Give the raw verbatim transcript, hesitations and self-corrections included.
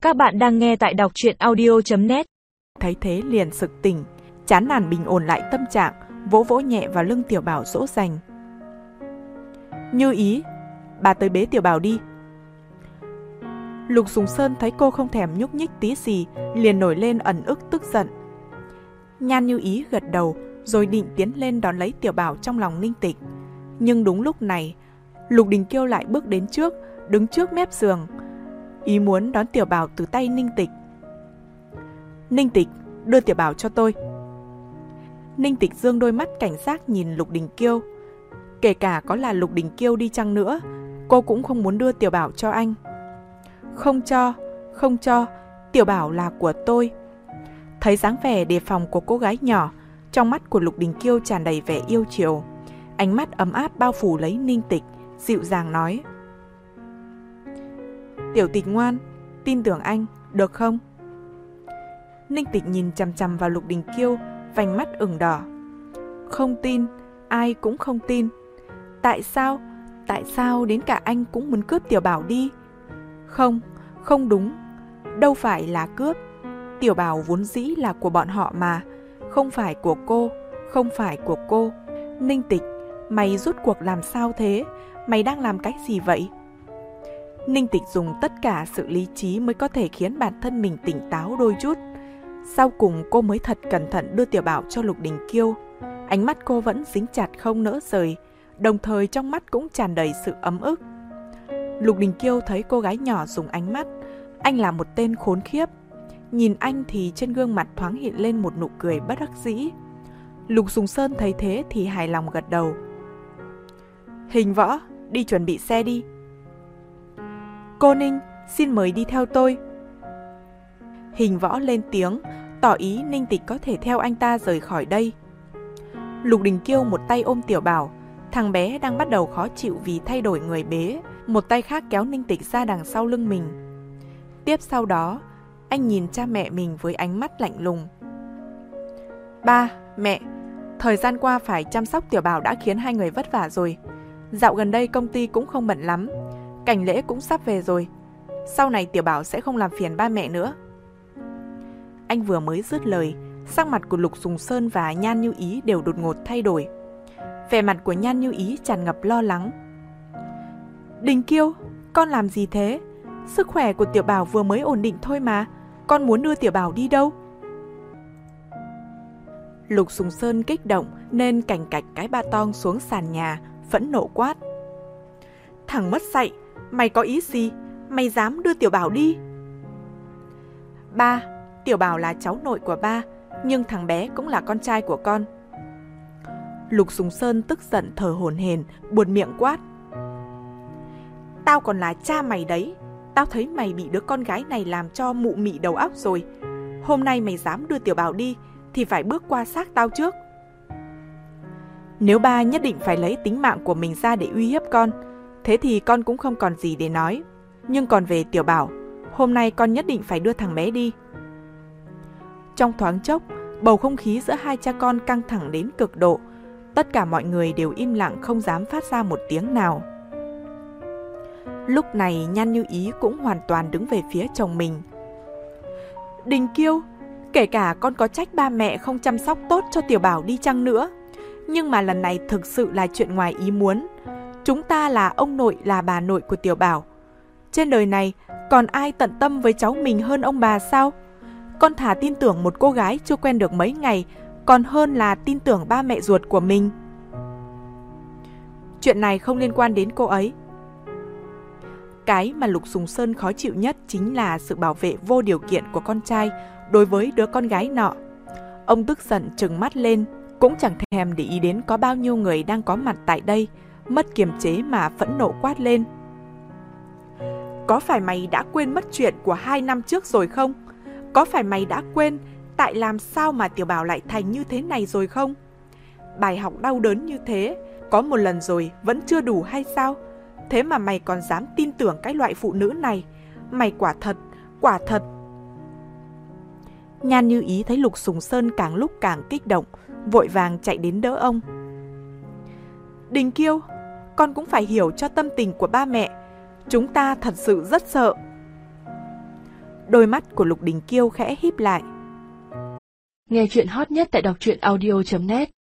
Các bạn đang nghe tại đọc truyện audio chấm net. Thấy thế liền sực tỉnh, chán nản bình ổn lại tâm trạng, vỗ vỗ nhẹ vào lưng Tiểu Bảo dỗ dành. Như ý, bà tới bế Tiểu Bảo đi. Lục Sùng Sơn thấy cô không thèm nhúc nhích tí gì, liền nổi lên ẩn ức tức giận. Nhan Như Ý gật đầu, rồi định tiến lên đón lấy Tiểu Bảo trong lòng Ninh Tịch. Nhưng đúng lúc này, Lục Đình Kiêu lại bước đến trước, đứng trước mép giường, ý muốn đón Tiểu Bảo từ tay Ninh Tịch. Ninh Tịch, đưa Tiểu Bảo cho tôi. Ninh Tịch dương đôi mắt cảnh giác nhìn Lục Đình Kiêu. Kể cả có là Lục Đình Kiêu đi chăng nữa, cô cũng không muốn đưa Tiểu Bảo cho anh. Không cho, không cho, Tiểu Bảo là của tôi. Thấy dáng vẻ đề phòng của cô gái nhỏ, trong mắt của Lục Đình Kiêu tràn đầy vẻ yêu chiều. Ánh mắt ấm áp bao phủ lấy Ninh Tịch, dịu dàng nói: Tiểu Tịch ngoan, tin tưởng anh, được không? Ninh Tịch nhìn chằm chằm vào Lục Đình Kiêu, vành mắt ửng đỏ. Không tin, ai cũng không tin. Tại sao, tại sao đến cả anh cũng muốn cướp Tiểu Bảo đi? Không, không đúng, đâu phải là cướp. Tiểu Bảo vốn dĩ là của bọn họ mà, không phải của cô, không phải của cô. Ninh Tịch, mày rốt cuộc làm sao thế? Mày đang làm cái gì vậy? Ninh Tịch dùng tất cả sự lý trí mới có thể khiến bản thân mình tỉnh táo đôi chút. Sau cùng cô mới thật cẩn thận đưa Tiểu Bảo cho Lục Đình Kiêu. Ánh mắt cô vẫn dính chặt không nỡ rời, đồng thời trong mắt cũng tràn đầy sự ấm ức. Lục Đình Kiêu thấy cô gái nhỏ dùng ánh mắt, anh là một tên khốn khiếp. Nhìn anh thì trên gương mặt thoáng hiện lên một nụ cười bất đắc dĩ. Lục Sùng Sơn thấy thế thì hài lòng gật đầu. Hình Võ, đi chuẩn bị xe đi. Cô Ninh, xin mời đi theo tôi. Hình Võ lên tiếng, tỏ ý Ninh Tịch có thể theo anh ta rời khỏi đây. Lục Đình Kiêu một tay ôm Tiểu Bảo, thằng bé đang bắt đầu khó chịu vì thay đổi người bế, một tay khác kéo Ninh Tịch ra đằng sau lưng mình. Tiếp sau đó, anh nhìn cha mẹ mình với ánh mắt lạnh lùng. Ba, mẹ, thời gian qua phải chăm sóc Tiểu Bảo đã khiến hai người vất vả rồi. Dạo gần đây công ty cũng không bận lắm, cảnh lễ cũng sắp về rồi. Sau này Tiểu Bảo sẽ không làm phiền ba mẹ nữa. Anh vừa mới dứt lời, sắc mặt của Lục Sùng Sơn và Nhan Như Ý đều đột ngột thay đổi. Vẻ mặt của Nhan Như Ý tràn ngập lo lắng. Đình Kiêu, con làm gì thế? Sức khỏe của Tiểu Bảo vừa mới ổn định thôi mà, con muốn đưa Tiểu Bảo đi đâu? Lục Sùng Sơn kích động nên cành cạch cái ba tong xuống sàn nhà, phẫn nộ quát. Thằng mất dạy, mày có ý gì? Mày dám đưa Tiểu Bảo đi? Ba, Tiểu Bảo là cháu nội của ba, nhưng thằng bé cũng là con trai của con. Lục Sùng Sơn tức giận thở hổn hển, buột miệng quát. Tao còn là cha mày đấy, tao thấy mày bị đứa con gái này làm cho mụ mị đầu óc rồi. Hôm nay mày dám đưa Tiểu Bảo đi thì phải bước qua xác tao trước. Nếu ba nhất định phải lấy tính mạng của mình ra để uy hiếp con, thế thì con cũng không còn gì để nói. Nhưng còn về Tiểu Bảo, hôm nay con nhất định phải đưa thằng bé đi. Trong thoáng chốc, bầu không khí giữa hai cha con căng thẳng đến cực độ. Tất cả mọi người đều im lặng không dám phát ra một tiếng nào. Lúc này Nhan Như Ý cũng hoàn toàn đứng về phía chồng mình. Đình Kiêu, kể cả con có trách ba mẹ không chăm sóc tốt cho Tiểu Bảo đi chăng nữa, nhưng mà lần này thực sự là chuyện ngoài ý muốn. Chúng ta là ông nội là bà nội của Tiểu Bảo. Trên đời này còn ai tận tâm với cháu mình hơn ông bà sao? Con thà tin tưởng một cô gái chưa quen được mấy ngày, còn hơn là tin tưởng ba mẹ ruột của mình. Chuyện này không liên quan đến cô ấy. Cái mà Lục Sùng Sơn khó chịu nhất chính là sự bảo vệ vô điều kiện của con trai đối với đứa con gái nọ. Ông tức giận trừng mắt lên, cũng chẳng thèm để ý đến có bao nhiêu người đang có mặt tại đây, mất kiềm chế mà phẫn nộ quát lên. Có phải mày đã quên mất chuyện của hai năm trước rồi không? Có phải mày đã quên tại làm sao mà Tiểu Bảo lại thành như thế này rồi không? Bài học đau đớn như thế, có một lần rồi vẫn chưa đủ hay sao? Thế mà mày còn dám tin tưởng cái loại phụ nữ này. Mày quả thật, quả thật. Nhan Như Ý thấy Lục Sùng Sơn càng lúc càng kích động, vội vàng chạy đến đỡ ông. Đình Kiêu, con cũng phải hiểu cho tâm tình của ba mẹ. Chúng ta thật sự rất sợ. Đôi mắt của Lục Đình Kiêu khẽ híp lại. Nghe chuyện hot nhất tại đọc truyện audio chấm net.